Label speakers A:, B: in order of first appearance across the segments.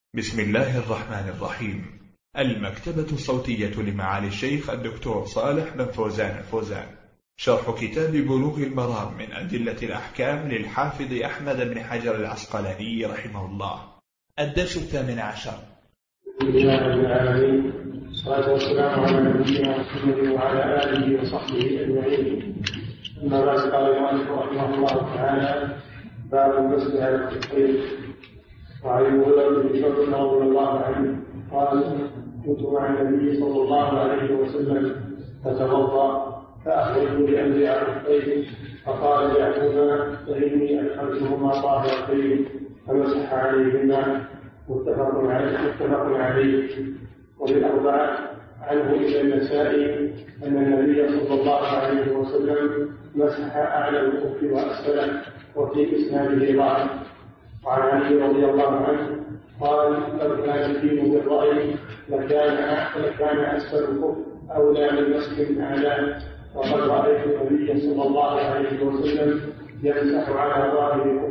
A: بسم الله الرحمن الرحيم. المكتبة الصوتية لمعالي الشيخ الدكتور صالح بن فوزان الفوزان، شرح كتاب بلوغ المرام من أدلة الأحكام للحافظ أحمد بن حجر العسقلاني رحمه الله. الدرس 18.
B: بسم الله الرحمن الرحيم، والصلاة والسلام على نبينا محمد وعلى آله وصحبه أجمعين. أما بعد، قال المؤلف رحمه الله تعالى: باب المسح على الكفين. وعن ابي هريره بن شعبة رضي الله عنه قال: كنت مع النبي صلى الله عليه وسلم فتوضا فاخرجت بامري على الخفين فقال دعهما فاني ادخلتهما طاهرتين فمسح عليهما. متفق عليه. وبالاربعه عنه الى النسائي ان النبي صلى الله عليه وسلم مسح اعلى الكف واسفله، وفي اسناده ضعف. وعن علي رضي الله عنه قال: لو كان الدين بالرأي لكان أسفل الكف أولى من مسح أعلاه. وقد رأيت النبي صلى الله عليه وسلم يمسح على ظاهر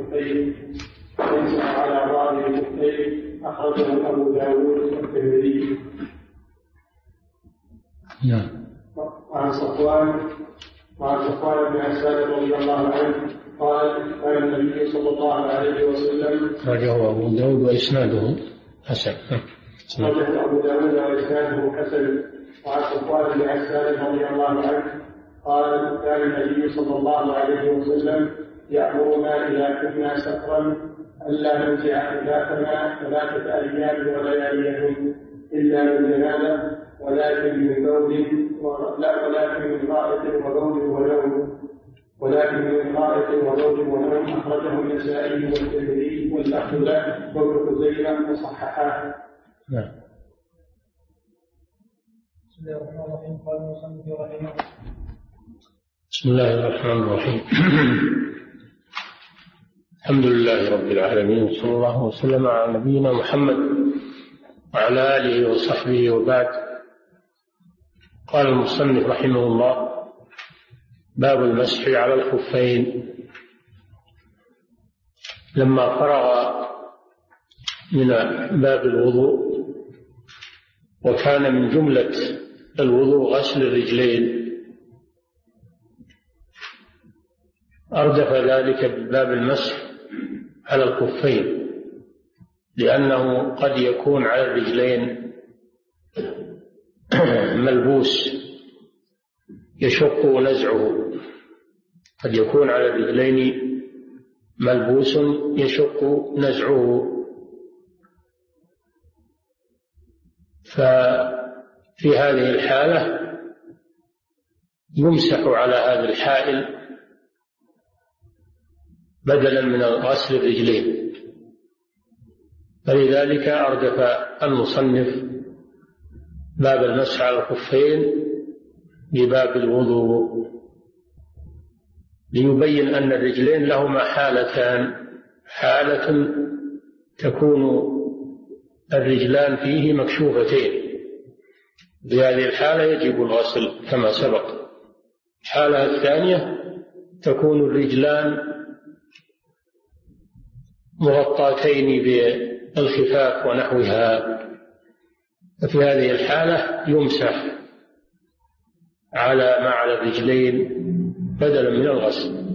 B: كفيه أخرجه أبو داود والترمذي. وعن صفوان بن عسال رضي الله عنه قال: كان النبي صلى الله عليه وسلم
C: رجعه أبو داود وإسناده حسن.
B: رجعه أبو داود وإسناده حسن. وعن صفوان بن عسال رضي الله عنه قال: كان النبي صلى الله عليه وسلم يأمرنا إذا كنا سفرا ألا ننزع خلافنا 3 أيام ولياليهم إلا من جنابة، ولكن من غائط وبول ونوم. أخرجه النسائي والترمذي واللفظ له وابن خزيمة وصححاه.
C: بسم الله الرحمن الرحيم. الحمد لله رب العالمين، صلى الله وسلم على نبينا محمد وعلى آله وصحبه وبعد. قال المصنف رحمه الله: باب المسح على الخفين. لما فرغ من باب الوضوء، وكان من جملة الوضوء غسل الرجلين، أردف ذلك بباب المسح على الخفين، لأنه قد يكون على الرجلين ملبوس يشق نزعه، قد يكون على الرجلين ملبوس يشق نزعه. ففي هذه الحالة يمسح على هذا الحائل بدلا من غسل الرجلين، فلذلك أردف المصنف باب المسح على الخفين بباب الوضوء، ليبين أن الرجلين لهما حالتان: حالة تكون الرجلان فيه مكشوفتين، بهذه الحالة يجب الغسل كما سبق. الحالة الثانية تكون الرجلان مغطاتين بالخفاف ونحوها، ففي هذه الحالة يمسح على ما على الرجلين بدلا من الغسل.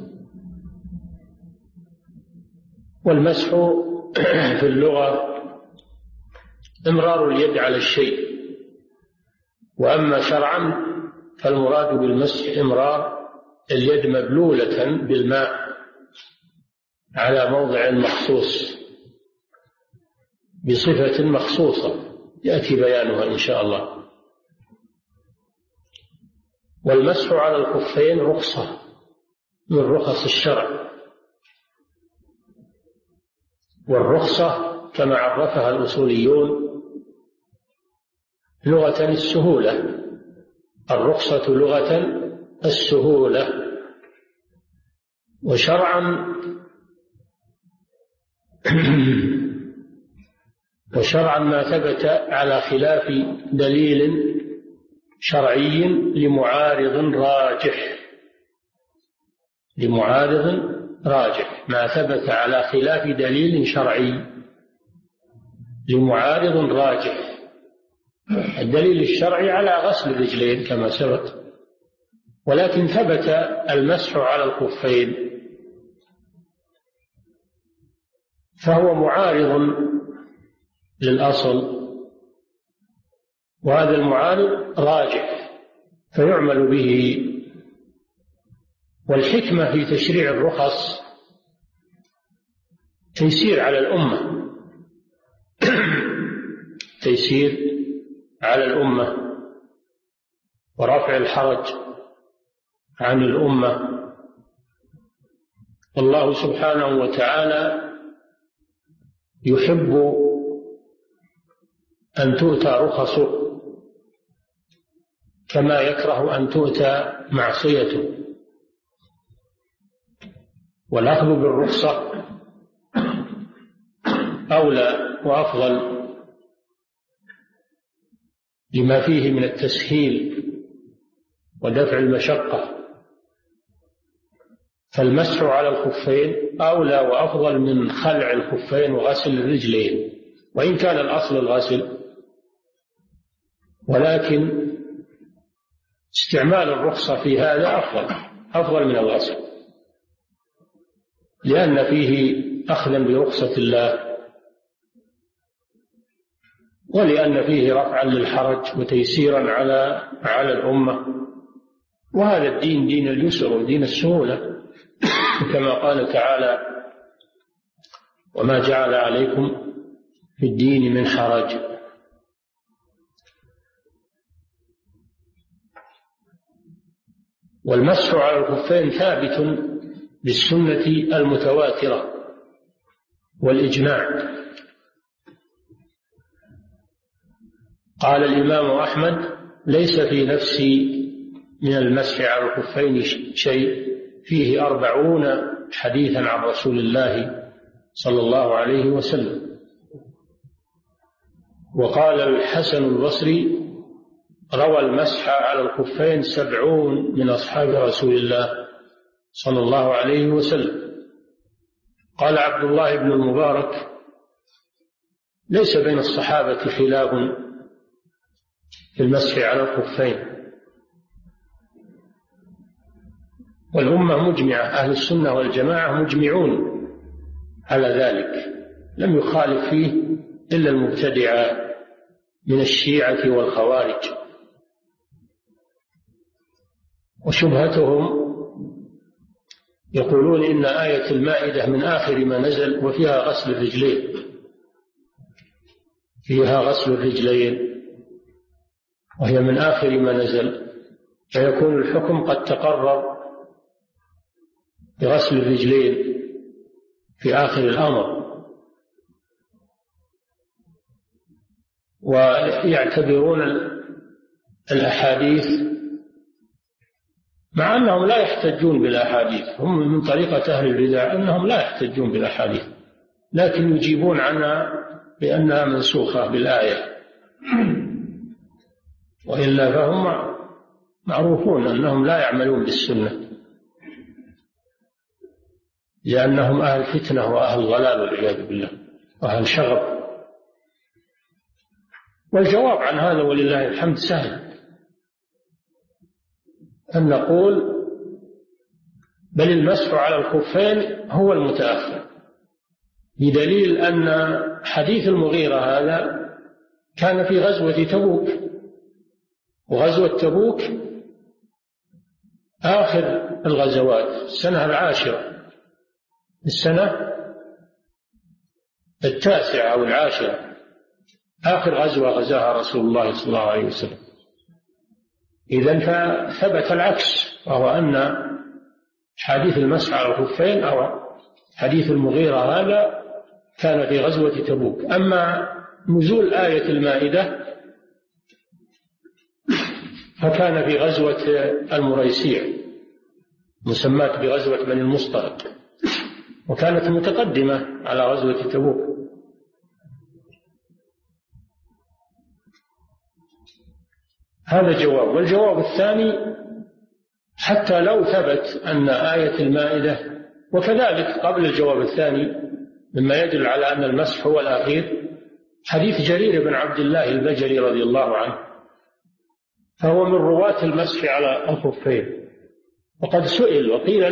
C: والمسح في اللغة إمرار اليد على الشيء، وأما شرعا فالمراد بالمسح إمرار اليد مبلولة بالماء على موضع مخصوص بصفة مخصوصة يأتي بيانها إن شاء الله. والمسح على الخفين رخصة من رخص الشرع، والرخصة كما عرفها الأصوليون لغة السهولة. الرخصة لغة السهولة، وشرعا ما ثبت على خلاف دليل شرعي لمعارض راجح، ما ثبت على خلاف دليل شرعي لمعارض راجح. الدليل الشرعي على غسل الرجلين كما سبق، ولكن ثبت المسح على الخفين، فهو معارض للأصل، وهذا المعارض راجح فيعمل به. والحكمة في تشريع الرخص تيسير على الأمة تيسير على الأمة ورفع الحرج عن الأمة. الله سبحانه وتعالى يحب أن تؤتى رخصه كما يكره أن تؤتى معصيته، والأخذ بالرخصة أولى وأفضل لما فيه من التسهيل ودفع المشقة، فالمسح على الخفين أولى وأفضل من خلع الخفين وغسل الرجلين، وإن كان الأصل الغسل، ولكن استعمال الرخصة في هذا أفضل من الغسل، لأن فيه أخذا برخصة الله، ولأن فيه رفعا للحرج وتيسيرا على الأمة. وهذا الدين دين اليسر ودين السهولة، كما قال تعالى: وما جعل عليكم في الدين من حرج. والمسح على الخفين ثابت بالسنة المتواترة والإجماع. قال الإمام أحمد: ليس في نفسي من المسح على الخفين شيء، فيه 40 حديثا عن رسول الله صلى الله عليه وسلم. وقال الحسن البصري: روى المسح على الخفين 70 من أصحاب رسول الله صلى الله عليه وسلم. قال عبد الله بن المبارك: ليس بين الصحابة خلاف في المسح على الخفين، والأمة مجمعة، أهل السنة والجماعة مجمعون على ذلك، لم يخالف فيه إلا المبتدعة من الشيعة والخوارج. وشبهتهم يقولون إن آية المائدة من آخر ما نزل وفيها غسل الرجلين، فيها غسل الرجلين وهي من آخر ما نزل، فيكون الحكم قد تقرر بغسل الرجلين في آخر الأمر. ويعتبرون الأحاديث، مع أنهم لا يحتجون بالأحاديث، هم من طريقة أهل البدع أنهم لا يحتجون بالأحاديث، لكن يجيبون عنها بأنها منسوخة بالآية، وإلا فهم معروفون أنهم لا يعملون بالسنة، لأنهم أهل فتنة وأهل ضلال والعياذ بالله وأهل شغب. والجواب عن هذا ولله الحمد سهل، أن نقول بل المسح على الخفين هو المتأخر، بدليل أن حديث المغيرة هذا كان في غزوة تبوك، وغزوة تبوك آخر الغزوات، السنة 10، السنة 9 أو 10، آخر غزوة غزاها رسول الله صلى الله عليه وسلم. إذن فثبت العكس، وهو أن حديث المسح على الخفين أو حديث المغيرة هذا كان في غزوة تبوك. أما نزول آية المائدة فكان في غزوة المريسيع، مسماة بغزوة بني المصطلق، وكانت متقدمة على غزوة تبوك. هذا جواب. والجواب الثاني: حتى لو ثبت أن آية المائدة، وكذلك قبل الجواب الثاني مما يدل على أن المسح هو الأخير، حديث جرير بن عبد الله البجلي رضي الله عنه، فهو من رواة المسح على الخفين، وقد سئل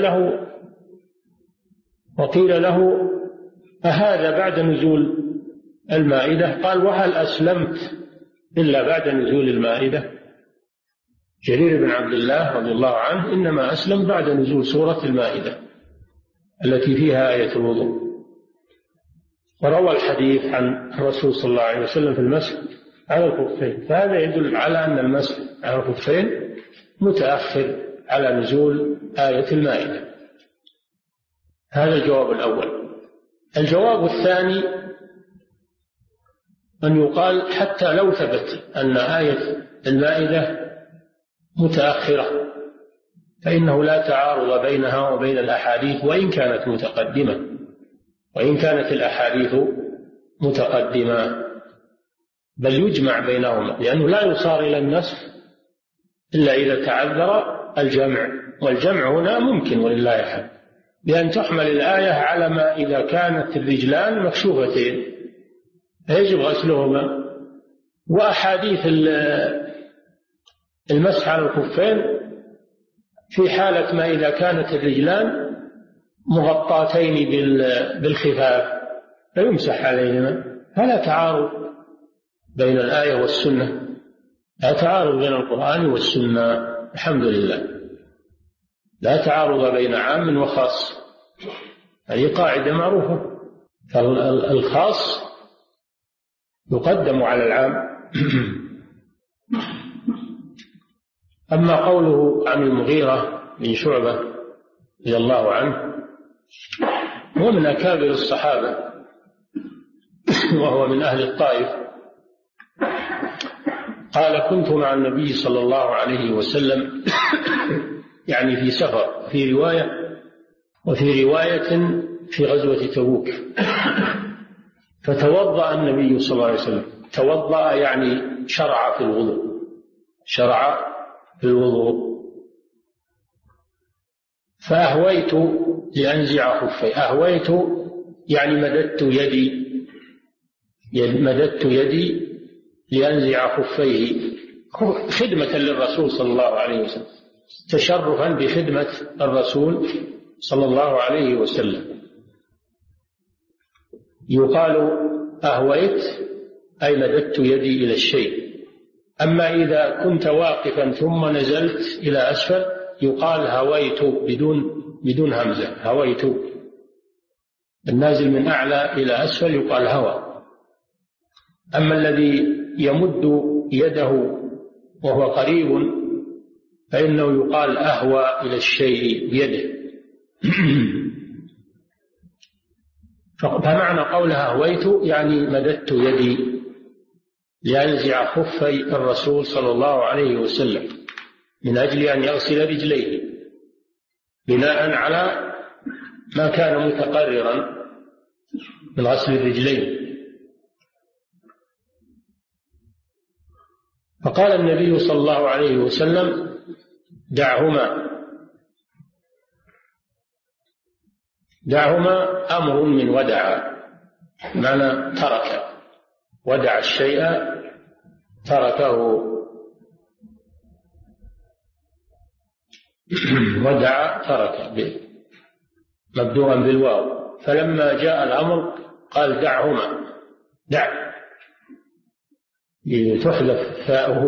C: وقيل له أهذا بعد نزول المائدة؟ قال: وهل أسلمت إلا بعد نزول المائدة؟ جرير بن عبد الله رضي الله عنه إنما أسلم بعد نزول سورة المائدة التي فيها آية الوضوء، وروى الحديث عن الرسول صلى الله عليه وسلم في المسح على الخفين، فهذا يدل على أن المسح على الخفين متأخر على نزول آية المائدة. هذا الجواب الأول. الجواب الثاني أن يقال حتى لو ثبت أن آية المائدة متأخرة فإنه لا تعارض بينها وبين الأحاديث وإن كانت متقدمة، وإن كانت الأحاديث متقدمة، بل يجمع بينهما، لأنه لا يصار إلى النسخ إلا إذا تعذر الجمع، والجمع هنا ممكن ولله الحمد، بأن تحمل الآية على ما إذا كانت الرجلان مكشوفتين يجب غسلهما، وأحاديث المسح على الخفين في حالة ما إذا كانت الرجلان مغطاتين بالخفاف فيمسح عليهما، فلا تعارض بين الآية والسنة، لا تعارض بين القرآن والسنة، الحمد لله، لا تعارض بين عام وخاص، هذه قاعدة معروفة، فالخاص يقدم على العام. أما قوله عن المغيرة بن شعبة رضي الله عنه، هو من أكابر الصحابة وهو من أهل الطائف، قال: كنت مع النبي صلى الله عليه وسلم يعني في سفر، وفي رواية في غزوة تبوك، فتوضأ النبي صلى الله عليه وسلم، توضأ يعني شرع في الوضوء، فأهويت لأنزع خفي، أهويت يعني مددت يدي لأنزع خفيه، خدمة للرسول صلى الله عليه وسلم، تشرفا بخدمة الرسول صلى الله عليه وسلم. يقال أهويت أي مددت يدي إلى الشيء. أما إذا كنت واقفا ثم نزلت إلى أسفل يقال هويت بدون همزة، هويت. النازل من أعلى إلى أسفل يقال هوى. أما الذي يمد يده وهو قريب فإنه يقال أهوى إلى الشيء بيده. فمعنى قولها هويت يعني مددت يدي لينزع خفي الرسول صلى الله عليه وسلم من أجل أن يغسل رجليه بناء على ما كان متقررا من غسل الرجلين. فقال النبي صلى الله عليه وسلم: دعهما أمر من ودع، معنى ترك، ودع الشيء تركه، ودع ترك مبدوءا بالواو. فلما جاء الأمر قال: دعهما، دع، تحذف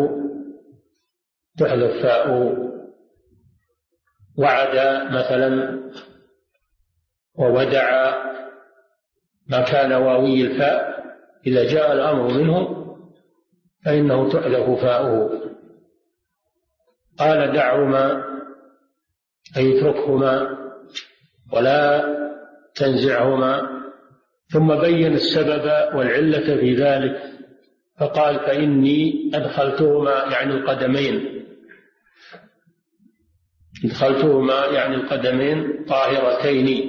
C: فاؤه، وعد مثلا وودع ما كان واوي الفاء إذا جاء الأمر منه فإنه تحذف فاؤه. قال: دعهما أي اتركهما ولا تنزعهما، ثم بين السبب والعلة في ذلك فقال: فإني أدخلتهما يعني القدمين، أدخلتهما يعني القدمين طاهرتين،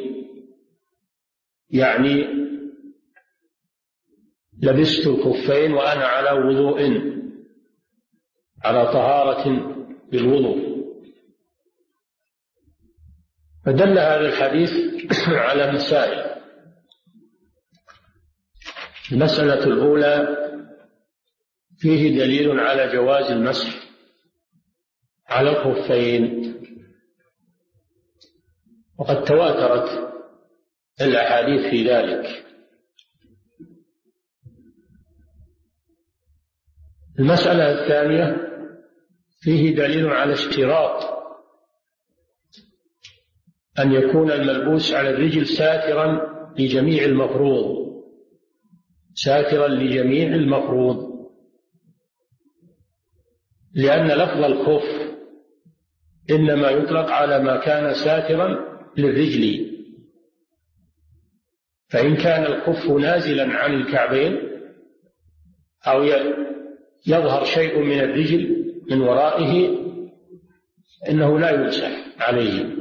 C: يعني لبست الخفين وأنا على وضوء، على طهارة بالوضوء. فدل هذا الحديث على مسائل. المسألة الأولى: فيه دليل على جواز المسح على الخفين، وقد تواترت الأحاديث في ذلك. المسألة الثانية: فيه دليل على اشتراط أن يكون الملبوس على الرجل ساترا لجميع المفروض، ساترا لجميع المفروض، لأن لفظ الخف إنما يطلق على ما كان ساترا للرجل، فإن كان الخف نازلا عن الكعبين أو يظهر شيء من الرجل من ورائه إنه لا يمسح عليه،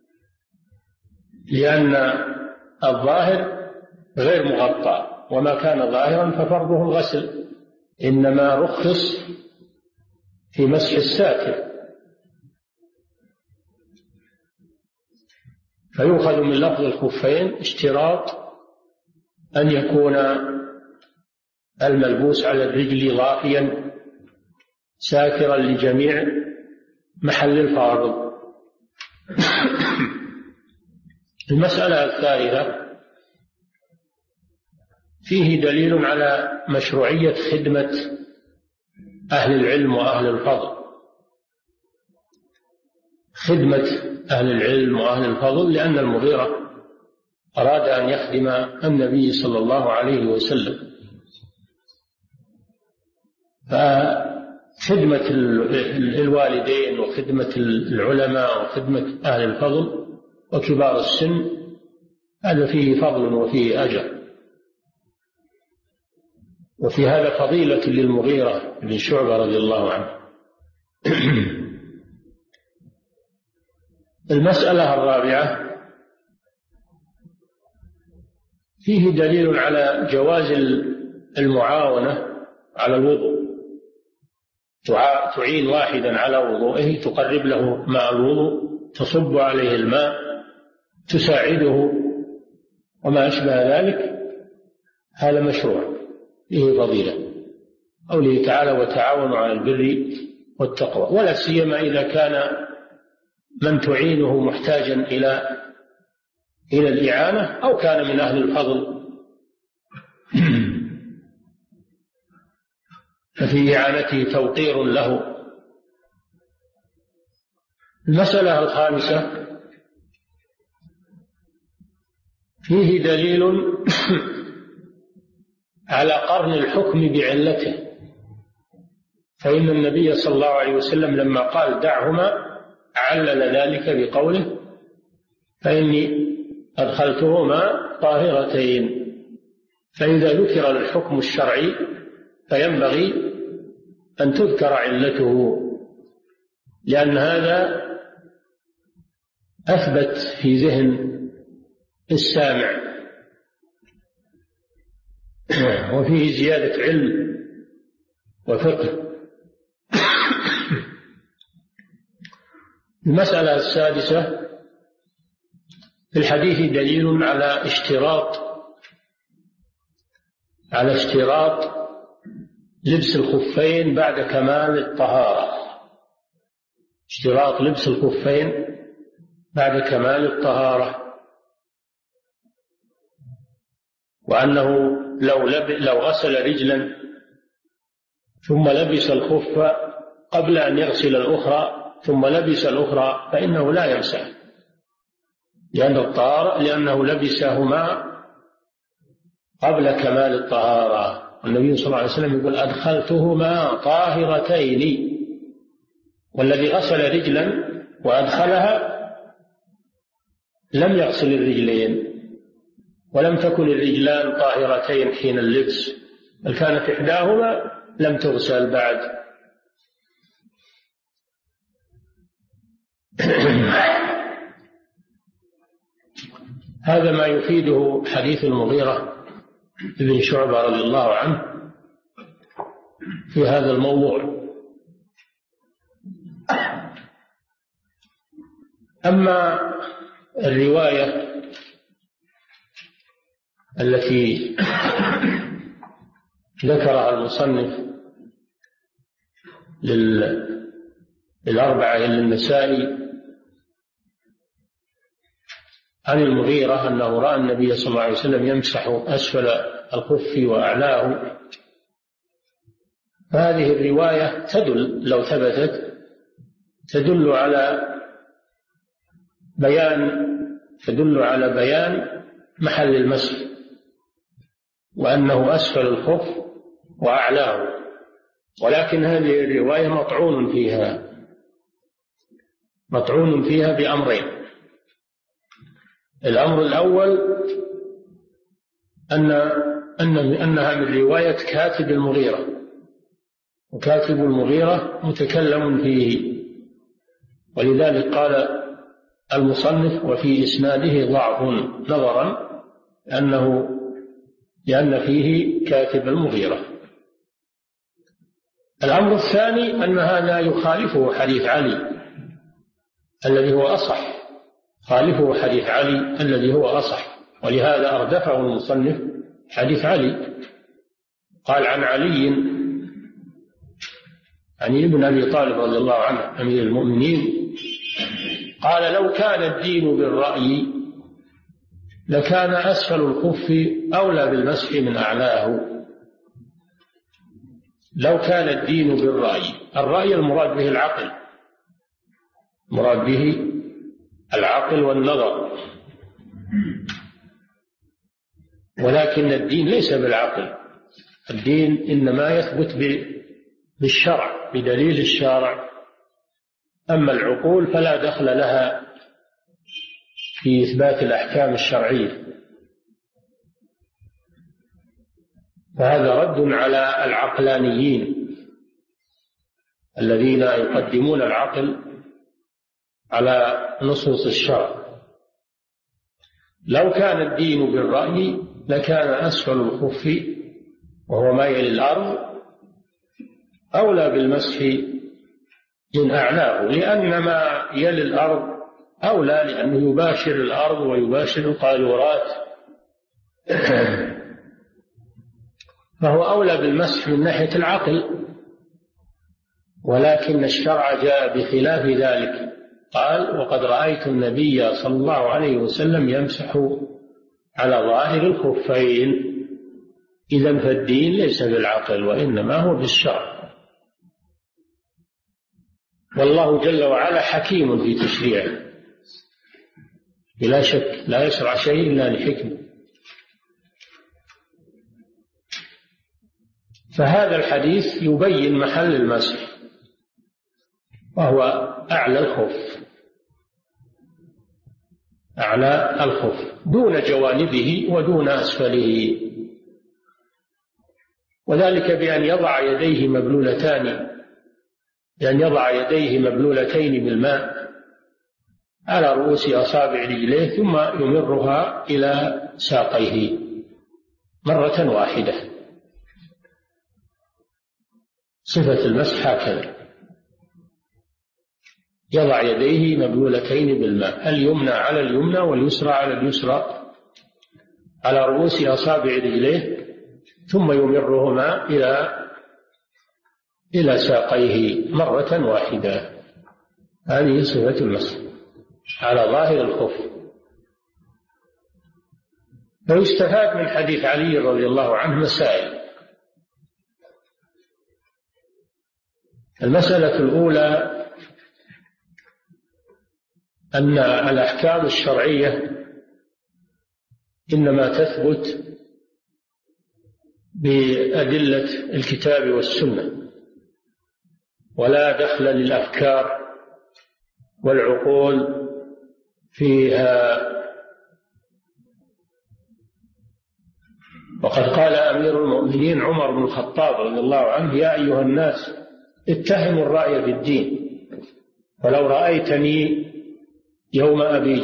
C: لأن الظاهر غير مغطى، وما كان ظاهرا ففرضه الغسل، إنما رخص في مسح الساتر. فيؤخذ من لفظ الخفين اشتراط أن يكون الملبوس على الرجل ضافيا ساترا لجميع محل الفارض. المسألة الثالثة: فيه دليل على مشروعية خدمة أهل العلم وأهل الفضل، خدمة أهل العلم وأهل الفضل، لأن المغيرة أراد أن يخدم النبي صلى الله عليه وسلم، فخدمة الوالدين وخدمة العلماء وخدمة أهل الفضل وكبار السن هذا فيه فضل وفيه أجر، وفي هذا فضيلة للمغيرة بن شعبة رضي الله عنه. المسألة الرابعة: فيه دليل على جواز المعاونة على الوضوء، تعين واحدا على وضوئه، تقرب له ماء الوضوء، تصب عليه الماء، تساعده وما أشبه ذلك، هذا مشروع فيه فضيلة. قوله تعالى: وتعاونوا على البر والتقوى، ولا سيما إذا كان من تعينه محتاجا إلى الإعانة أو كان من أهل الفضل، ففي إعانته توقير له. المسألة الخامسة: فيه دليل على قرن الحكم بعلته، فإن النبي صلى الله عليه وسلم لما قال دعهما علل ذلك بقوله: فإني أدخلتهما طاهرتين. فإذا ذكر الحكم الشرعي فينبغي أن تذكر علته، لأن هذا أثبت في ذهن السامع، وفيه زيادة علم وفقه. المسألة السادسة: في الحديث دليل على اشتراط لبس الخفين بعد كمال الطهارة، اشتراط لبس الخفين بعد كمال الطهارة، وأنه لو غسل رجلا ثم لبس الخف قبل أن يغسل الأخرى ثم لبس الأخرى فإنه لا يمسح، لأنه لبسهما قبل كمال الطهارة. النبي صلى الله عليه وسلم يقول: أدخلتهما طاهرتين. والذي غسل رجلا وأدخلها لم يغسل الرجلين، ولم تكن الرجلان طاهرتين حين اللبس، بل كانت إحداهما لم تغسل بعد. هذا ما يفيده حديث المغيرة بن شعبة رضي الله عنه في هذا الموضوع. أما الرواية التي ذكرها المصنف للأربعة للنسائي عن المغيرة أنه رأى النبي صلى الله عليه وسلم يمسح أسفل الخف وأعلاه. فهذه الرواية لو ثبتت تدل على بيان محل المسح، وأنه أسفل الخف وأعلاه. ولكن هذه الرواية مطعون فيها بأمرين. الأمر الأول أنها من رواية كاتب المغيرة، وكاتب المغيرة متكلم فيه، ولذلك قال المصنف وفي إسناده ضعف نظرا لأن فيه كاتب المغيرة. الأمر الثاني أن هذا يخالفه حديث علي الذي هو أصح، ولهذا أردفه المصنف حديث علي. قال عن علي عن ابن أبي طالب رضي الله عنه أمير المؤمنين قال لو كان الدين بالرأي لكان أسفل الخف أولى بالمسح من أعلاه. لو كان الدين بالرأي، الرأي المراد به العقل والنظر، ولكن الدين ليس بالعقل، الدين إنما يثبت بالشرع، بدليل الشارع. أما العقول فلا دخل لها في إثبات الأحكام الشرعية. فهذا رد على العقلانيين الذين يقدمون العقل على نصوص الشرع. لو كان الدين بالرأي لكان أسفل الخف وهو مايل الأرض أولى بالمسح من أعلاه، لأن ما يلي الأرض أولى، لأنه يباشر الأرض ويباشر القاذورات، فهو أولى بالمسح من ناحية العقل. ولكن الشرع جاء بخلاف ذلك، قال وقد رأيت النبي صلى الله عليه وسلم يمسح على ظاهر الخفين. إذن فالدين ليس بالعقل وإنما هو بالشرع. والله جل وعلا حكيم في تشريعه بلا شك، لا يشرع شيء إلا لحكمة. فهذا الحديث يبين محل المسح، وهو أعلى الخف دون جوانبه ودون أسفله، وذلك بأن يضع يديه مبلولتين بالماء على رؤوس أصابع رجليه، ثم يمرها إلى ساقيه مرة واحدة. صفة المسح هكذا، يضع يديه مبلولتين بالماء، اليمنى على اليمنى واليسرى على اليسرى على رؤوس أصابع رجليه، ثم يمرهما إلى ساقيه مرة واحدة. هذه صفة المسح على ظاهر الخف. ويستفاد من حديث علي رضي الله عنه مسائل. المسألة الأولى أن الأحكام الشرعية إنما تثبت بأدلة الكتاب والسنة، ولا دخل للأفكار والعقول فيها. وقد قال أمير المؤمنين عمر بن الخطاب رضي الله عنه يا أيها الناس اتهموا الرأي بالدين، ولو رأيتني يوم أبي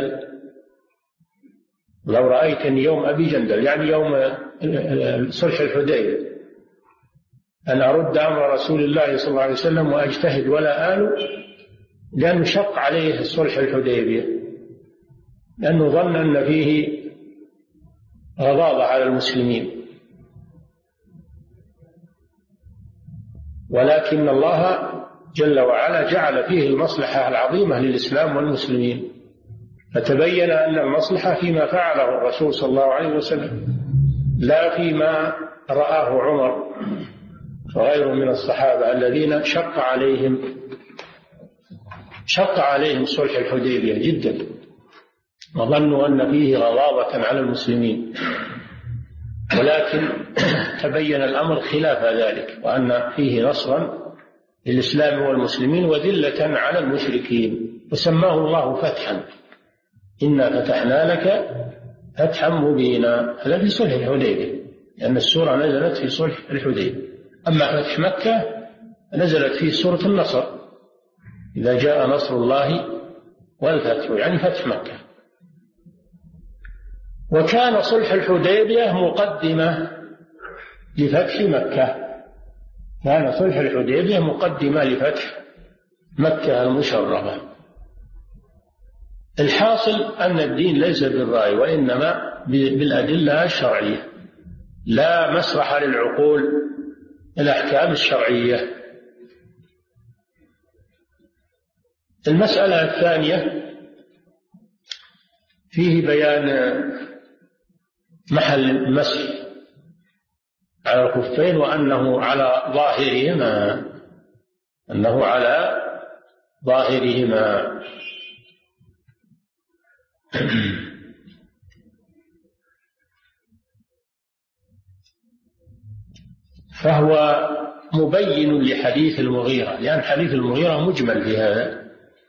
C: جندل يعني يوم صلح الحديبية أن أرد أمر رسول الله صلى الله عليه وسلم وأجتهد ولا آل، لأنه شق عليه صلح الحديبية، لأنه ظن أن فيه غضاضة على المسلمين. ولكن الله جل وعلا جعل فيه المصلحة العظيمة للإسلام والمسلمين، فتبين أن المصلحة فيما فعله الرسول صلى الله عليه وسلم لا فيما رآه عمر وغيره من الصحابة الذين شق عليهم صلح الحديبية جدا، وظنوا أن فيه غضاضة على المسلمين، ولكن تبين الأمر خلاف ذلك، وأن فيه نصرا للإسلام والمسلمين وذلة على المشركين، وسماه الله فتحا، إنا فتحنا لك فتحا مبينا. هذا في صلح الحديبية، لأن السورة نزلت في صلح الحديبية. أما فتح مكة نزلت في سورة النصر، إذا جاء نصر الله والفتح، يعني فتح مكة. وكان صلح الحديبية مقدمة لفتح مكة، كان صلح الحديبية مقدمة لفتح مكة المشرفة. الحاصل أن الدين ليس بالرأي، وإنما بالأدلة الشرعية، لا مسرح للعقول، الأحكام الشرعية. المسألة الثانية فيه بيان محل المسح على الخفين، وأنه على ظاهرهما، فهو مبين لحديث المغيرة، لأن حديث المغيرة مجمل في هذا،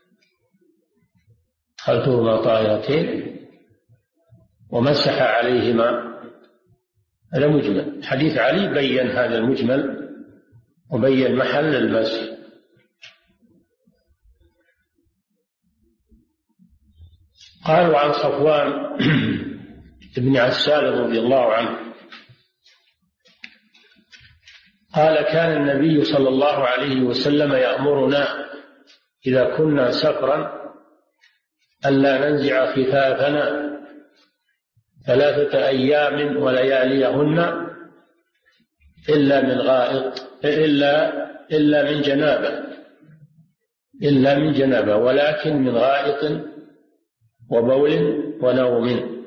C: خلطهما طاهرتين ومسح عليهما، هذا مجمل. حديث علي بين هذا المجمل وبين محل المسح. قالوا عن صفوان بن عسال رضي الله عنه قال: كان النبي صلى الله عليه وسلم يأمرنا إذا كنا سفرا ألا ننزع خفافنا 3 أيام ولياليهن إلا من غائط، إلا من جنابة، ولكن من غائط وبول ونوم.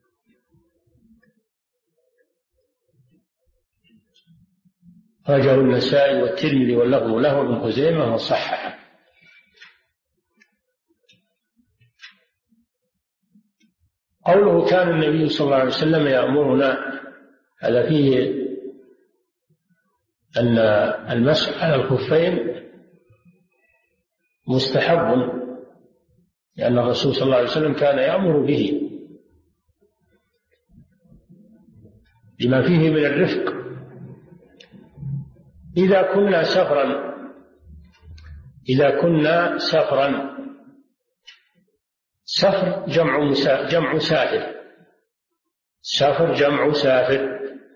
C: أخرجه النسائي والترمذي واللفظ له وابن خزيمة وصححه. قوله كان النبي صلى الله عليه وسلم يأمرنا، هذا فيه أن المسح على الخفين مستحب، لأن الرسول صلى الله عليه وسلم كان يأمر به لما فيه من الرفق. إذا كنا سفرا، سفر جمع سافر، سفر جمع سافر،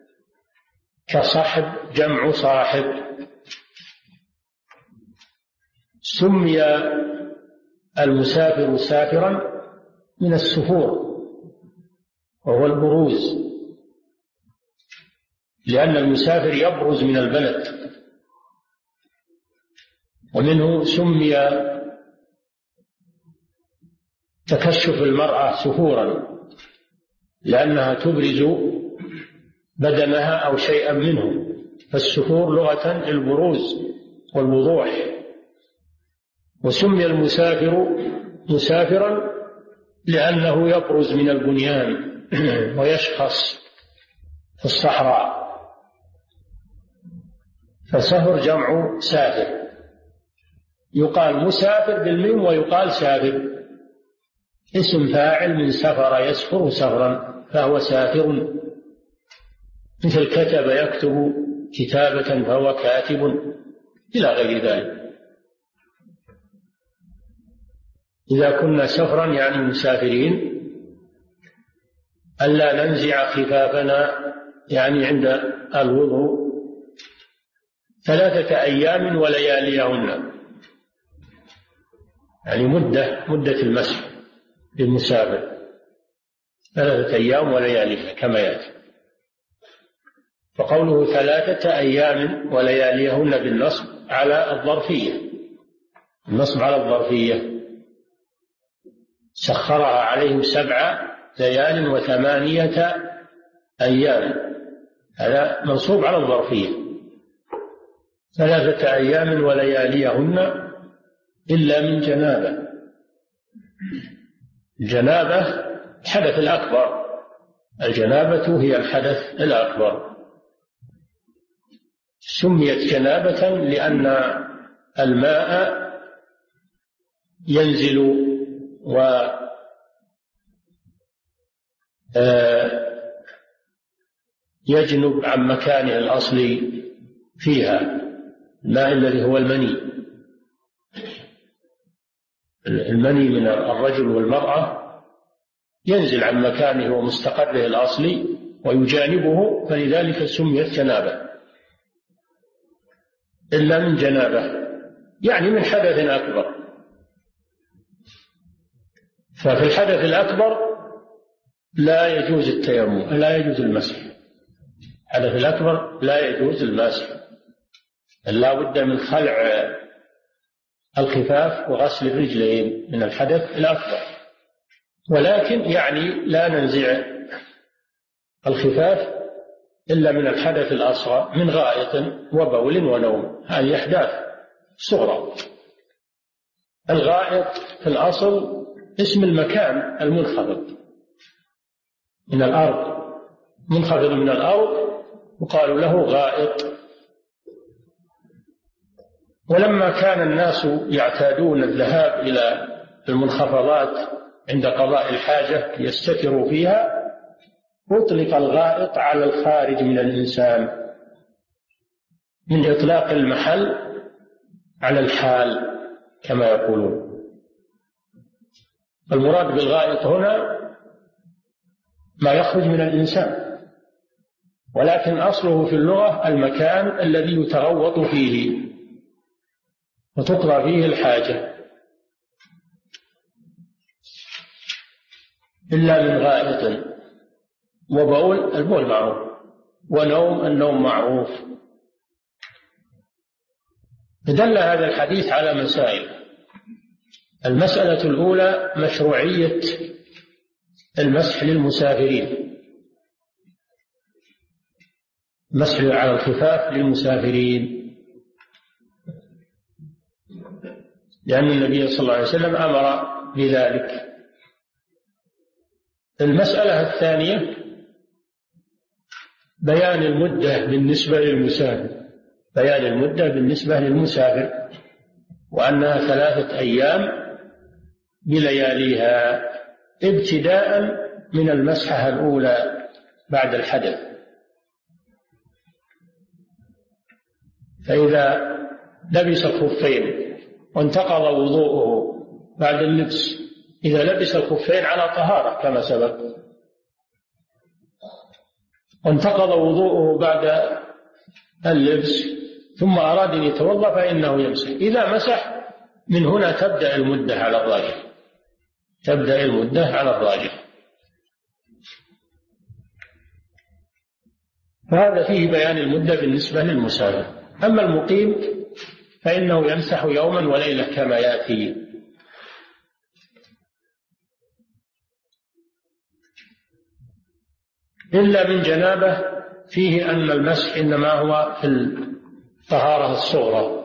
C: كصحب جمع صاحب. سمي المسافر سافرا من السفور وهو البروز، لأن المسافر يبرز من البلد، ومنه سمي تكشف المرأة سفورا، لأنها تبرز بدنها أو شيئا منه، فالسفور لغة البروز والوضوح. وسمي المسافر مسافرا لأنه يبرز من البنيان ويشخص في الصحراء، فسفر جمع سافر، يقال مسافر بالميم ويقال سافر، اسم فاعل من سفر يسفر سفرا، فهو سافر، مثل كتب يكتب كتابة فهو كاتب، إلى غير ذلك. إذا كنا سفرا يعني مسافرين، ألا ننزع خفافنا يعني عند الوضوء 3 أيام ولياليهن، يعني مدة المسح للمسافر 3 أيام ولياليها كما يأتي. فقوله 3 أيام ولياليهن بالنصب على الظرفية، النصب على الظرفية، سخرها عليهم 7 ليال و8 أيام، هذا منصوب على الظرفية. 3 أيام ولياليهن إلا من جنابة. الجنابة الحدث الأكبر، الجنابة هي الحدث الأكبر. سميت جنابة لأن الماء ينزل ويجنب عن مكانه الأصلي فيها، الماء الذي هو المني. المني من الرجل والمرأة ينزل عن مكانه ومستقره الأصلي ويجانبه، فلذلك سميت جنابة. إلا من جنابة يعني من حدث أكبر. ففي الحدث الأكبر لا يجوز التيمم، لا يجوز المسح. الحدث الأكبر لا يجوز المسح، لا بد من خلع الخفاف وغسل الرجلين من الحدث الأكبر. ولكن يعني لا ننزع الخفاف إلا من الحدث الأصغر، من غائط وبول ونوم، هذه أحداث صغرى. الغائط في الأصل اسم المكان المنخفض من الأرض، منخفض من الأرض وقالوا له غائط. ولما كان الناس يعتادون الذهاب إلى المنخفضات عند قضاء الحاجة يستتروا فيها، أطلق الغائط على الخارج من الإنسان، من إطلاق المحل على الحال كما يقولون. المراد بالغائط هنا ما يخرج من الإنسان، ولكن أصله في اللغة المكان الذي يتغوط فيه وتقضى فيه الحاجة. إلا من غائط وبول، البول معروف، ونوم، النوم معروف. دل هذا الحديث على مسائل. المسألة الأولى مشروعية المسح للمسافرين، مسح على الخفاف للمسافرين، لأن النبي صلى الله عليه وسلم أمر بذلك. المسألة الثانية بيان المدة بالنسبة للمسافر، بيان المدة بالنسبة للمسافر، وأنها 3 أيام بلياليها ابتداء من المسحة الأولى بعد الحدث. فإذا لبس الخفين وانتقض وضوءه بعد اللبس، إذا لبس الخفين على طهارة كما سبق، وانتقض وضوءه بعد اللبس ثم أراد أن يتوضأ فإنه يمسح. إذا مسح من هنا تبدأ المدة على الراجح، تبدأ المدة على الراجح. فهذا فيه بيان المدة بالنسبة للمسافر. أما المقيم فإنه يمسح يوما وليلة كما يأتي. إلا من جنابة فيه أن المسح إنما هو في الطهارة الصغرى،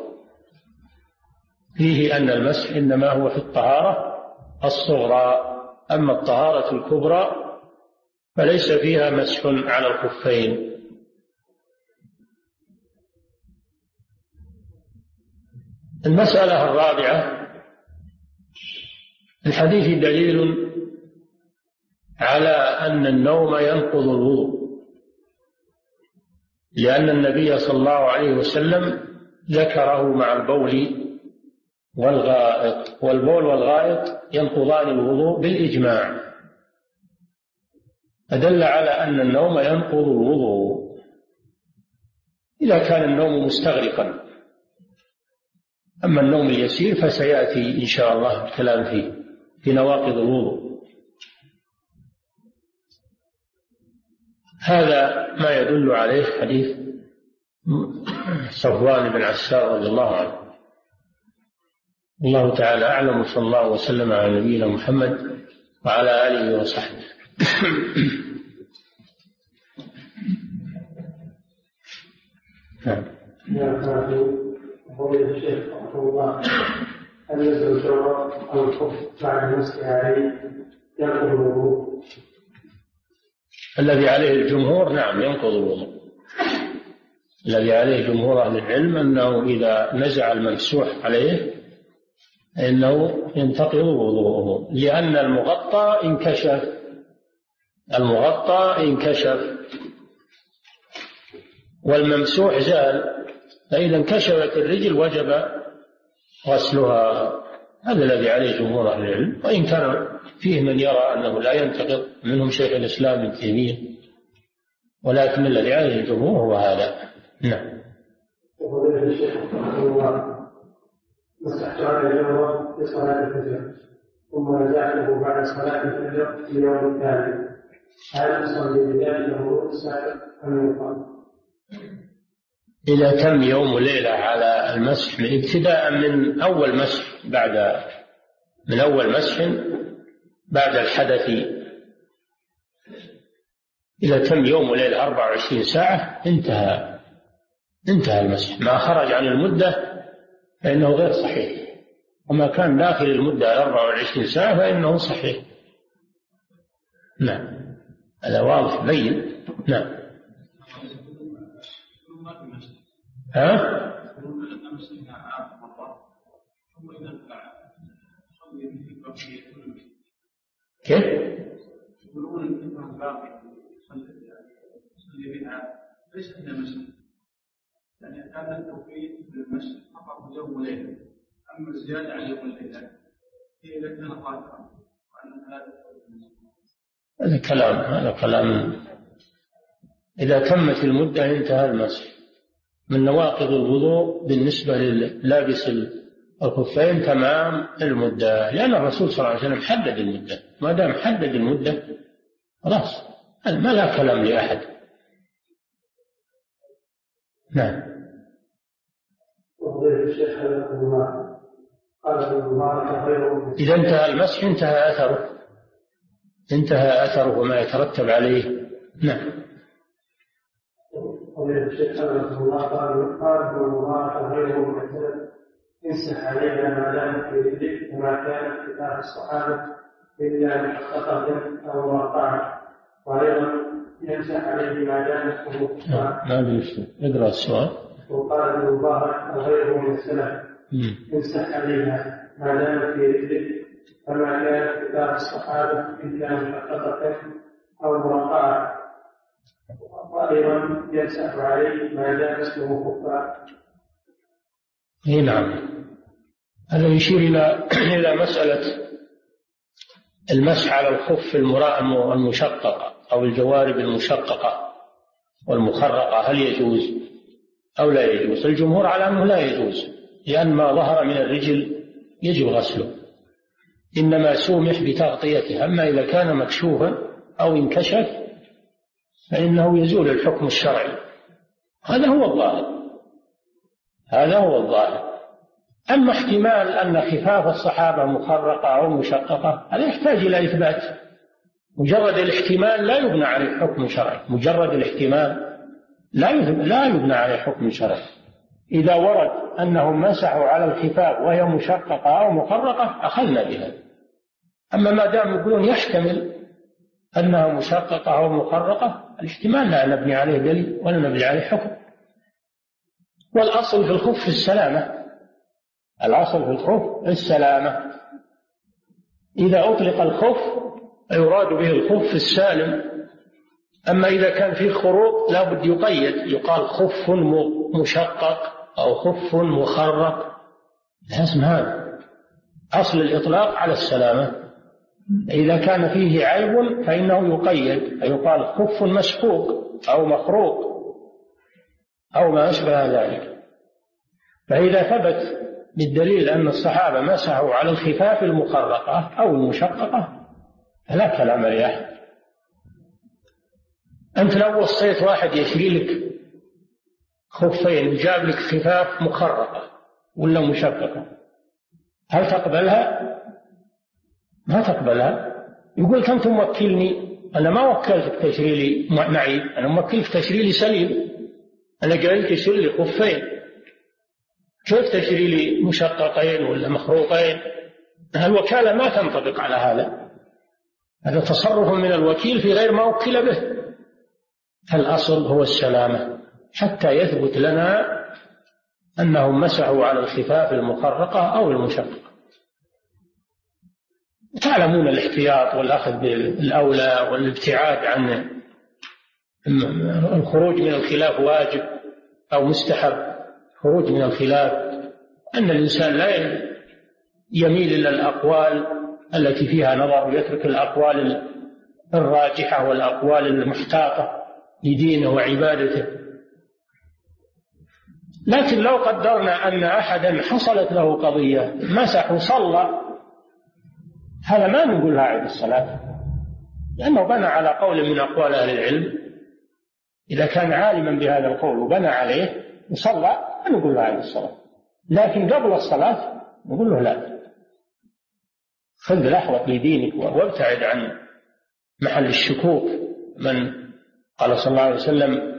C: فيه أن المسح إنما هو في الطهارة الصغرى. أما الطهارة الكبرى فليس فيها مسح على الخفين. المسألة الرابعة، الحديث دليل على أن النوم ينقض الوضوء، لأن النبي صلى الله عليه وسلم ذكره مع البول والغائط، والبول والغائط ينقضان الوضوء بالإجماع، فدل على أن النوم ينقض الوضوء إذا كان النوم مستغرقا. أما النوم اليسير فسيأتي إن شاء الله الكلام فيه في نواقض الوضوء. هذا ما يدل عليه حديث صفوان بن عسار رضي الله عنه. الله تعالى أعلم، وصلى الله وسلم على نبينا محمد وعلى آله وصحبه.
B: فضيلة الشيخ رحمه الله، هل يزال الجورب أو الخف بعد المسح عليه ينقض الوضوء؟
C: الذي عليه الجمهور نعم ينقض الوضوء. الذي عليه جمهور أهل العلم أنه إذا نزع الممسوح عليه إنه ينتقض وضوءه، لأن المغطى انكشف والممسوح زال، فإذا انكشفت الرجل وجب غسلها. هذا الذي عليه جمهور أهل العلم، وإن كان فيه من يرى أنه لا ينتقض، منهم شيخ الإسلام ابن تيمية، ولكن الذي عليه الجمهور هو هذا. نعم.
B: وفضيلة الشيخ رحمه الله، مسحت على الجورب في صلاة الفجر ثم نزعته بعد صلاة الفجر في اليوم الثاني، هل يصلي بذلك وضوء السابق أم يقام؟
C: إذا تم يوم وليلة على المسح ابتداء من أول مسح بعد الحدث، إذا تم يوم وليلة 24 ساعة انتهى المسح. ما خرج عن المدة فإنه غير صحيح، وما كان داخل المدة 24 ساعة فإنه صحيح. نعم، هذا واضح بين. نعم. كيف؟
D: يقولون الإمام باقي يصلي بها ليس عند مسجد، يعني هذا التوقيت للمسجد فقط يوم وليلة، أما الزيادة عن يوم الليلة هي إذا كان قادرا، وأن
C: هذا كلام. إذا تمت المدة انتهى المسح. من نواقض الوضوء بالنسبة للابس الخفين تمام المدة، لأن الرسول صلى الله عليه وسلم حدد المدة. ما دام حدد المدة خلاص، ما لا كلام لأحد. نعم. إذا انتهى المسح انتهى أثره وما يترتب عليه. نعم.
B: الشيخ رحمه الله قال المبارك غيره مكتب امسح عليها ما دامت في يدك، كما كانت كتاب الصحابه الا محققه او مرقعه، وايضا يمسح عليه ما دامت مفتوحه.
C: ما ادري اقرا السؤال.
B: وقال ابن مبارك غيره من السلف امسح عليها ما دامت في يدك، كما كانت كتاب الصحابه الا محققه او مرقعه، وأيضا يمسح عليه ما دام اسمه خفا.
C: نعم. هذا يشير إلى مسألة المسح على الخف المشققة أو الجوارب المشققة والمخرقة، هل يجوز أو لا يجوز؟ الجمهور على أنه لا يجوز، لأن ما ظهر من الرجل يجب غسله، إنما سومح بتغطيته. أما إذا كان مكشوفا أو انكشف فإنه يزول الحكم الشرعي. هذا هو الظاهر. أما احتمال أن خفاف الصحابة مخرقة أو مشققة هذا يحتاج إلى إثبات. مجرد الاحتمال لا يبنى عليه حكم شرعي، مجرد الاحتمال لا يبنى عليه حكم شرعي. إذا ورد أنهم مسحوا على الخفاف وهي مشققة أو مخرقة أخذنا بها. أما ما دام يقولون يحتمل أنها مشققة أو مخرقة، الاحتمال لا نبني عليه دليل ولا نبني عليه حكم. والأصل في الخف السلامة. إذا أطلق الخف يراد به الخف السالم. أما إذا كان فيه خروق لا بد يقيد، يقال خف مشقق أو خف مخرق، اسم هذا. أصل الإطلاق على السلامة. إذا كان فيه عيب فإنه يقيد، يقال خف مسحوق أو مخروق أو ما أشبه ذلك. فإذا ثبت بالدليل أن الصحابة مسحوا على الخفاف المخرقة أو المشققة فلا كلام لأحد. أنت لو وصيت واحد يشري لك خفين وجاب لك خفاف مخرقة ولا مشققة، هل تقبلها؟ ما تقبلها. يقول أنت موكلني، أنا ما وكلتك تشري لي معي، أنا موكلك تشري لي سليم، أنا جاي تشتري لي خفين، كيف تشري لي مشققين ولا مخروقين؟ الوكالة ما تنطبق على هذا، هذا تصرف من الوكيل في غير ما وكل به. الأصل هو السلامة حتى يثبت لنا أنهم مسحوا على الخفاف المخرقة أو المشققة. تعلمون الاحتياط والأخذ بالأولى والابتعاد عن الخروج من الخلاف واجب أو مستحب. خروج من الخلاف أن الإنسان لا يميل إلى الأقوال التي فيها نظر ويترك الأقوال الراجحة والأقوال المحتاطة لدينه وعبادته. لكن لو قدرنا أن أحدا حصلت له قضية مسح وصلى، هذا ما نقول له عيد الصلاة، لأنه بنى على قول من أقوال أهل العلم. إذا كان عالما بهذا القول وبنى عليه وصلى نقول له عيد الصلاة، لكن قبل الصلاة نقول له لا، خذ الأحوط لدينك وابتعد عن محل الشكوك. من قال صلى الله عليه وسلم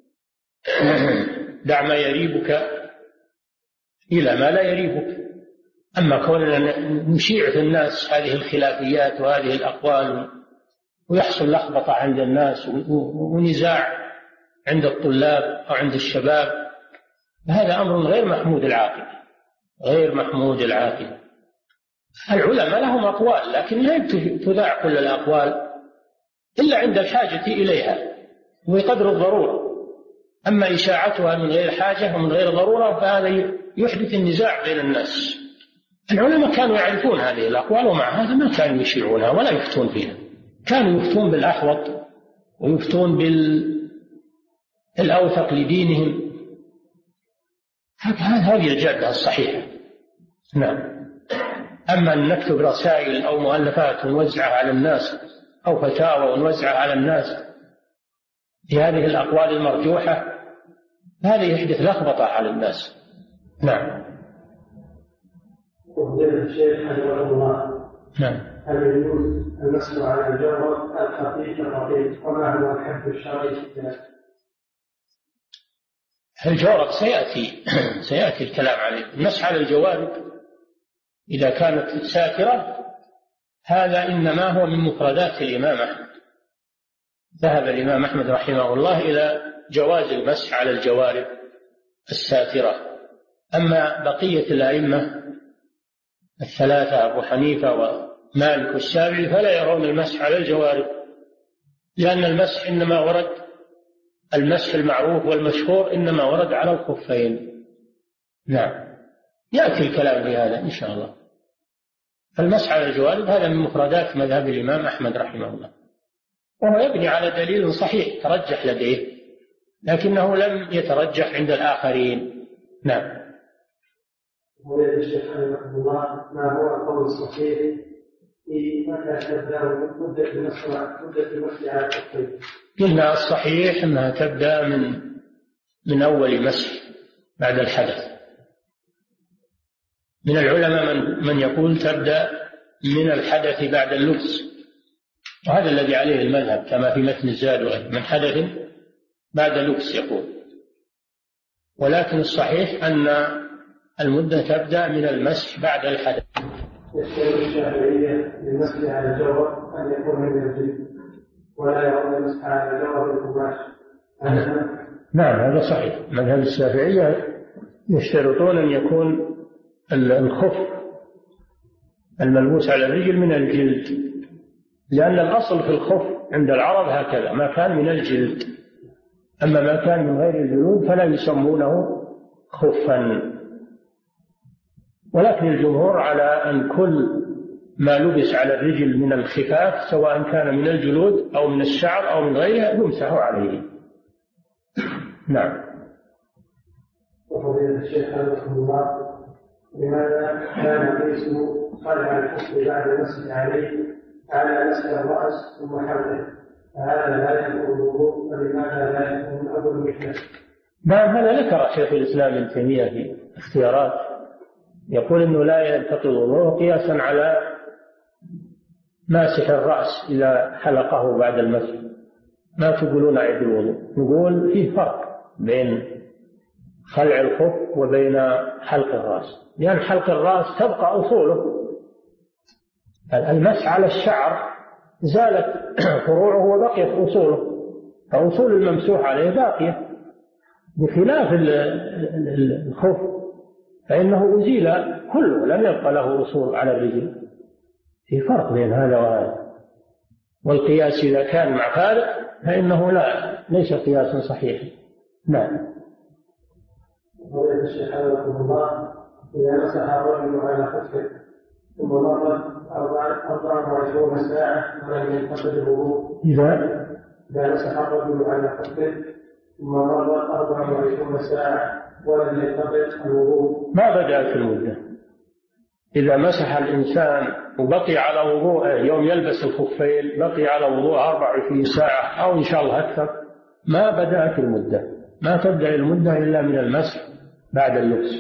C: دع ما يريبك إلى ما لا يريبك. أما كوننا نشيع في الناس هذه الخلافيات وهذه الأقوال ويحصل لخبطة عند الناس ونزاع عند الطلاب أو عند الشباب، هذا أمر غير محمود العاقبة، غير محمود العاقبة. العلماء لهم أقوال لكن لا تذاع كل الأقوال إلا عند الحاجة إليها وقدر الضرورة. أما إشاعتها من غير حاجة ومن غير ضرورة فهذا يحدث النزاع بين الناس. العلماء كانوا يعرفون هذه الأقوال ومع هذا ما كانوا يشيعونها ولا يفتون فيها، كانوا يفتون بالأحوط ويفتون بالأوثق لدينهم. هذه الجادة الصحيحة. نعم. أما أن نكتب رسائل أو مؤلفات ونوزعها على الناس أو فتاوى ونوزعها على الناس بهذه الأقوال المرجوحة، هذا يحدث لخبطة على الناس. نعم.
B: وفضيلة الشيخ حفظه الله،
C: نعم.
B: هل يجوز المسح على الجوهر الخفيف الرقيق وما هو الحد الشرعي في ذلك؟
C: الجورق سيأتي الكلام عليه. المسح على الجوارب إذا كانت ساترة هذا إنما هو من مفردات الإمام أحمد. ذهب الإمام أحمد رحمه الله إلى جواز المسح على الجوارب الساترة. أما بقية الأئمة الثلاثة أبو حنيفة ومالك والشافعي فلا يرون المسح على الجوارب، لأن المسح إنما ورد، المسح المعروف والمشهور إنما ورد على الخفين. نعم. يأتي الكلام في هذا إن شاء الله. المسح على الجوارب هذا من مفردات مذهب الإمام أحمد رحمه الله، وهو يبني على دليل صحيح ترجح لديه لكنه لم يترجح عند الآخرين. نعم.
B: ويا الشيخ حفظه الله، ما هو القول الصحيح في متى تبدأ مدة المسح على الخفين؟
C: قلنا الصحيح أنها تبدأ من أول مسح بعد الحدث. من العلماء من يقول تبدأ من الحدث بعد اللبس، وهذا الذي عليه المذهب كما في متن الزاد وغيره، من حدث بعد لبس يقول. ولكن الصحيح أن المدة تبدأ من المسح بعد الحدث.
B: يشترط الشافعية للمسح على الجوهر أن يكون من الجلد ولا يرون المسح على الجوهر بالقماش.
C: نعم هذا صحيح. مذهب الشافعية يشترطون أن يكون الخف الملبوس على الرجل من الجلد، لأن الأصل في الخف عند العرب هكذا، ما كان من الجلد، أما ما كان من غير الجلود فلا يسمونه خفا. ولكن الجمهور على أن كل ما لبس على الرجل من الخفاف سواء كان من الجلود أو من الشعر أو من غيره يمسح عليه. نعم.
B: وفضيلة الشيخ حفظه الله، لماذا كان قيس خلع الحصر بعد المسح عليه على مسح الرأس ثم حوله فهذا لا يكون الوضوء، فلماذا لا يكون أول مثله؟
C: نعم، هذا ذكر شيخ الإسلام ابن تيمية في اختيارات، يقول إنه لا ينتقض الوضوء قياسا على ماسح الرأس إذا حلقه بعد المسح. ما تقولون عيد الوضوء، نقول فيه فرق بين خلع الخف وبين حلق الرأس، لأن حلق الرأس تبقى أصوله، المسح على الشعر زالت فروعه وبقيت أصوله، فأصول الممسوح عليه باقية، بخلاف الخف فإنه أزيل كله، لم يبقى له أصول على الرجل. في فرق بين هذا وهذا، والقياس إذا كان مع فارق فإنه ليس قياسا صحيحا. نعم.
B: قال الشيخ حفظه الله: إذا مسح الرجل على خفه ثم مرت 24 ساعة ولم ينتقض الوضوء.
C: إذا
B: مسح الرجل على خفه ثم مرت 24 ساعة ولم ينتقض الوضوء،
C: ما بدأت المدة. إذا مسح الإنسان وبقي على وضوءه يوم يلبس الخفين، بقي على وضوء 24 ساعة أو إن شاء الله أكثر، ما بدأت المدة، ما تبدأ المدة إلا من المسح بعد اللبس.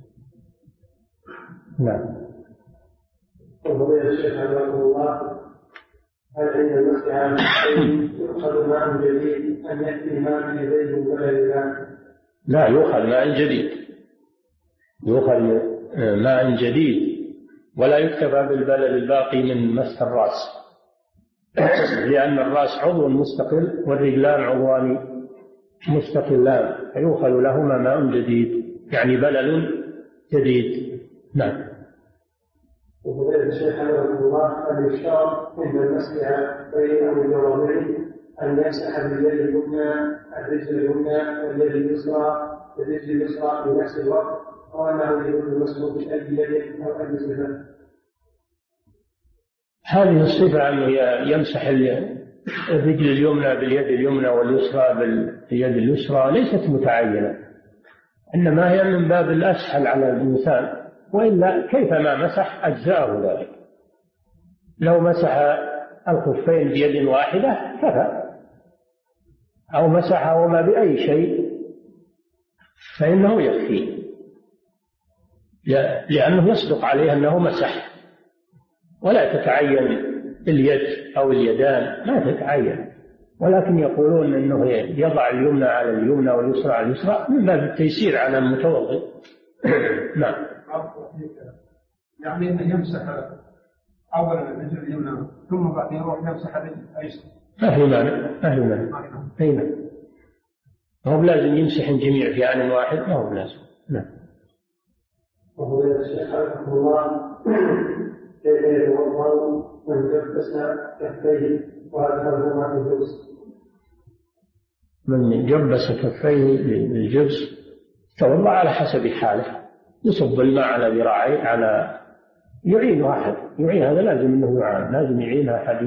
C: نعم.
B: وفضيلة الشيخ حفظه الله: هل عند المسح على الخفين يؤخذ ماء جديد أم يكفي ماء من يديه ولا لا؟
C: لا، يؤخذ ماء جديد، يؤخذ ماء جديد، ولا يكتفى بالبلل الباقي من مسح الرأس، لأن الرأس عضو مستقل والرجلان عضوان مستقلان، فيؤخذ لهما ماء جديد، يعني بلل جديد. نعم.
B: وفضيلة الشيخ حفظه الله: هل يشترط عند المسح على الخفين أو الجوربين أن يمسح باليد اليمنى الرجل اليمنى واليد اليسرى بالرجل اليسرى في نفس الوقت، أو أنه يجوز المسح بأي يد أو أي صفة؟
C: هذه الصفة أنه يمسح الرجل اليمنى باليد اليمنى واليسرى باليد اليسرى ليست متعينة، إنما هي من باب الأسهل على الإنسان، وإلا كيفما مسح أجزاءه ذلك. لو مسح الخفين بيد واحدة كفى، أو مسحهما بأي شيء فإنه يكفي، لأنه يصدق عليه أنه مسح، ولا تتعين اليد أو اليدان، ما تتعين، ولكن يقولون أنه يضع اليمنى على اليمنى واليسرى على اليسرى من باب التيسير على المتوضئ. نعم.
D: يعني أنه يمسح أولا الرجل اليمنى ثم بعدين يروح يمسح الرجل الأيسر.
C: ما في مانع. أين هو لازم يمسح الجميع في آن واحد، ما هو لازم. نعم.
B: وهو الشيخ حفظه الله: كيف يتوضأ من جبس كفيه وأدخلهما في الجبس؟
C: من جبس كفيه للجبس توضأ على حسب حاله، يصب الماء على ذراعيه، على يعين أحد، يعين، هذا لازم أنه يعان، لازم يعين أحد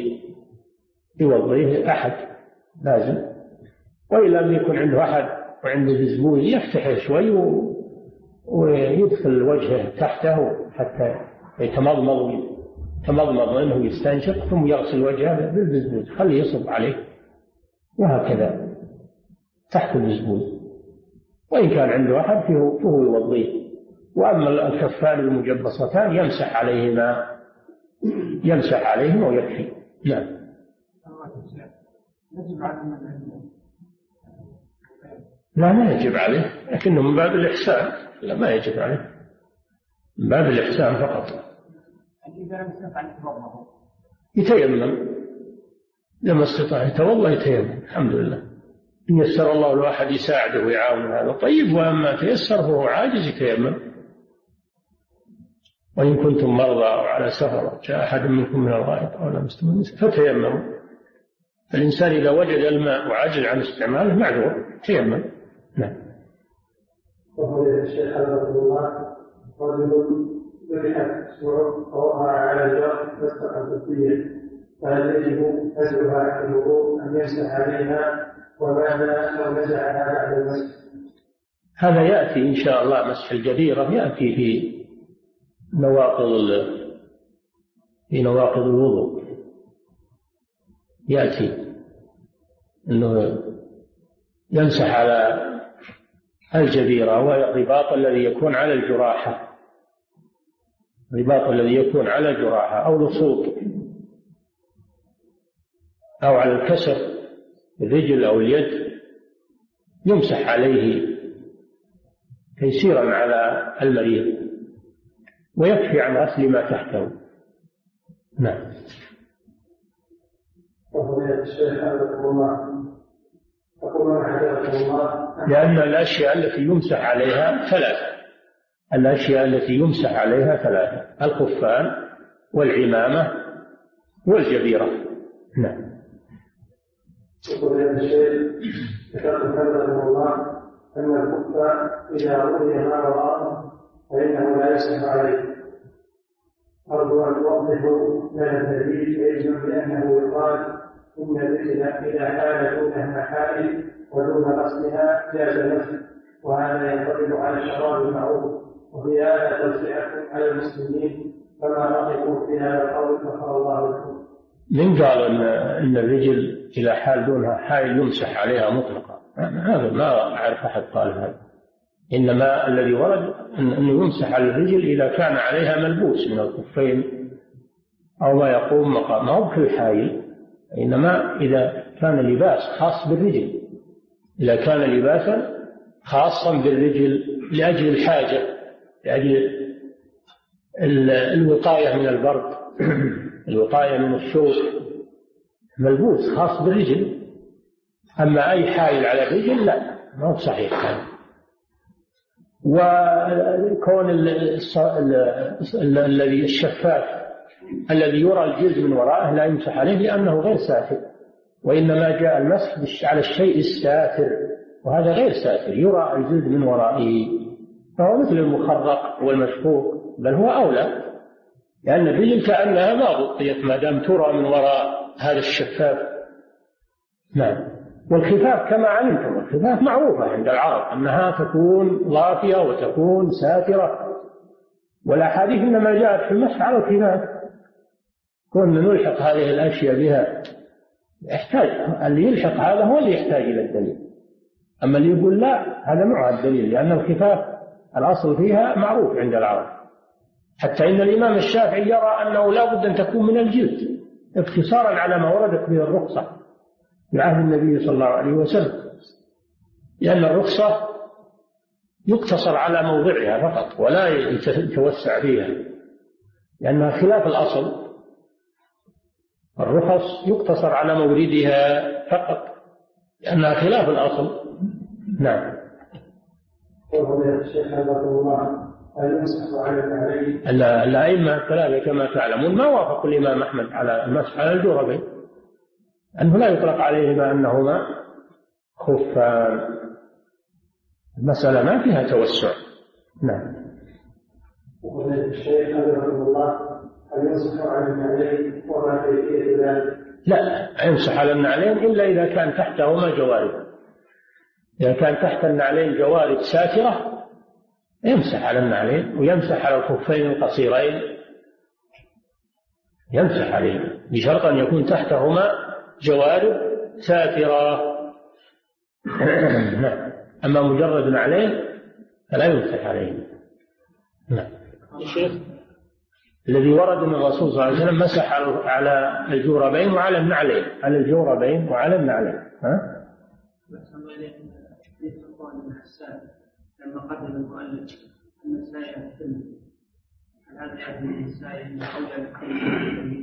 C: يوضيه أحد لازم، وإن لم يكن عنده أحد وعنده زبون يفتحه شوي ويدخل وجهه تحته حتى يتمضمض منه يستنشق، ثم يغسل وجهه بالبزبوز، خليه يصب عليه، وهكذا تحت البزبوز، وإن كان عنده أحد فهو يوضيه. وأما الكفان المجبصتان يمسح عليهما ويكفي. نعم. لا، ما يجب عليه، لكنه من باب الإحسان، لا ما يجب عليه، من باب الإحسان فقط. يتيمم لما استطاع يتوضأ يتيمم، الحمد لله، إن يسر الله الواحد يساعده ويعاونه هذا طيب، وأما تيسر فهو عاجز يتيمم. وإن كنتم مرضى أو على سفر جاء أحد منكم من الغائط أو لمستم النساء فتيمموا. الإنسان إذا وجد الماء وعجز عن استعماله معذور، تيمم. نعم.
B: وهو الشيخ حفظه الله: رجل ذبحت اسبوعه فوقع على الجرح فاستقى الدية، فهل يجب نزعها في الوضوء أم يمسح عليها؟ وماذا لو نزعها بعد المسح؟
C: هذا يأتي إن شاء الله، مسح الجبيرة يأتي في نواقض الوضوء، يأتي أنه يمسح على الجبيرة، وهي الرباط الذي يكون على الجراحة، الرباط الذي يكون على الجراحة أو لصوق أو على الكسر الرجل أو اليد، يمسح عليه تيسيرا على المريض، ويكفي عن غسل ما تحته. نعم. لأن الأشياء التي يمسح عليها ثلاثة، الأشياء التي يمسح عليها ثلاثة: الخفان والعمامة والجبيرة. نعم.
B: يقول هذا الشيء ذكرت حفظه الله أن الخف إذا رؤي ما وراءه فإنه لا يصح عليه. أرجو أن توضحوا لنا الدليل فيجب بأنه يقال إن الرجل إذا كان دونها حائل ودون غسلها جاز المسح، وهذا ينطبق على الشراب المعروف، وفي هذا توسعة على المسلمين، فما رأيكم في هذا القول غفر الله لكم؟
C: من قال إن الرجل إلى حال دونها حائل يمسح عليها مطلقا؟ هذا ما أعرف أحد قال هذا، إنما الذي ورد أنه يمسح على الرجل إذا كان عليها ملبوس من الخفين أو ما يقوم مقام، ما هو في حائل، إنما إذا كان لباس خاص بالرجل، إذا كان لباسا خاصا بالرجل لأجل الحاجة، لأجل الوقاية من البرد، الوقاية من الشوك، ملبوس خاص بالرجل. أما أي حائل على الرجل لا، ما هو صحيح هذا. وكون الذي الشفاف الذي يرى الجلد من وراءه لا يمسح عليه لأنه غير ساتر، وإنما جاء المسح على الشيء الساتر، وهذا غير ساتر يرى الجلد من ورائه، فهو مثل المخرق والمشقوق، بل هو أولى، لأن الرجل كأنها ما غطيت ما دام ترى من وراء هذا الشفاف. نعم. والخفاف كما علمتم، الخفاف معروفة عند العرب أنها تكون ضافية وتكون ساترة، والأحاديث إنما جاءت في المسح على الخفاف. كنا نلحق هذه الأشياء بها يحتاج، اللي يلحق هذا هو اللي يحتاج إلى الدليل، أما اللي يقول لا هذا معه الدليل، لأن الخفاف الأصل فيها معروف عند العرب. حتى إن الإمام الشافعي يرى أنه لا بد أن تكون من الجلد اختصارا على ما وردت به الرخصة في عهد النبي صلى الله عليه وسلم، لأن الرخصة يقتصر على موضعها فقط ولا يتوسع فيها، لأنها خلاف الأصل. الرخص يقتصر على موردها فقط لأنها خلاف الأصل. نعم. الأئمة الثلاثة كما تعلمون ما وافقوا الإمام أحمد على المسح على الجوربين، أنه لا يطلق عليهما أنهما خفان، المسألة ما فيها توسع. نعم.
B: الشيخ حفظه الله هل يمسح على النعلين وما كيفية ذلك؟
C: لا، يمسح على النعلين إلا إذا كان تحتهما جوارب. إذا كان تحت النعلين جوارب ساترة يمسح على النعلين، ويمسح على الخفين القصيرين يمسح عليهم، بشرط أن يكون تحتهما جوارب ساترة. أما مجرد نعلين فلا يمسح عليهم. نعم. الشيخ الذي ورد من الرسول صلى الله عليه وسلم مسح على الجوربين وعلى النعلين، على الجوربين وعلى النعلين.
D: لما قدم المؤلف المسائل السنة، هذا يعني المسائل أولى بالتنبيه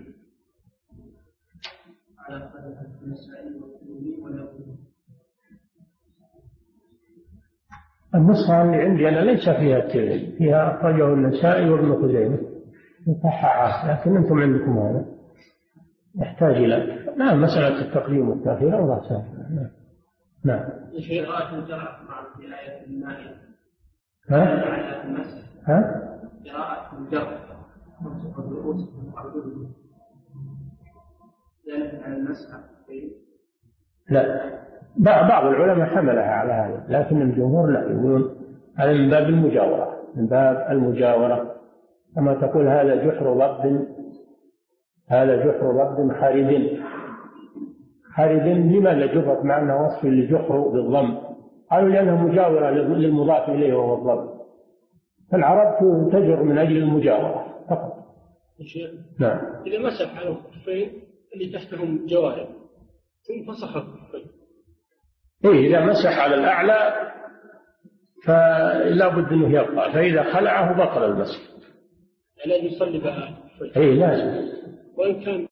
D: على قدر المسائل والتنبيه ولا؟
C: النسخة اللي عندي أنا ليس فيها الترمذي، فيها أخرجه النسائي وابن خزيمة مصححة، لكن أنتم عندكم هذا يحتاج إلى مسألة التقديم والتأخير الله سهل. نعم.
D: قراءة الجرح مع الآية المائية.
C: قراءة
D: الجرح ممسح الرؤوس وأرجلهم ذلك على المسح.
C: لا، بعض العلماء حملها على هذا، لكن الجمهور لا، يقولون هذا من باب المجاورة، من باب المجاورة، كما تقول هذا جحر ضب خالد هذه لماذا جرت مع أنها وصف لجحر بالضم؟ قالوا لأنها مجاورة للمضاف إليه وهو الضم، فالعرب تجر من أجل المجاورة فقط.
E: نعم. إذا مسح على الخفين اللي تحتهم جوارب ثم فسخ الخفين،
C: إذا مسح على الأعلى فلا بد أنه يبقى، فإذا خلعه بطل المسح.
E: لا يصلي بها.
C: لازم.
E: وإن كان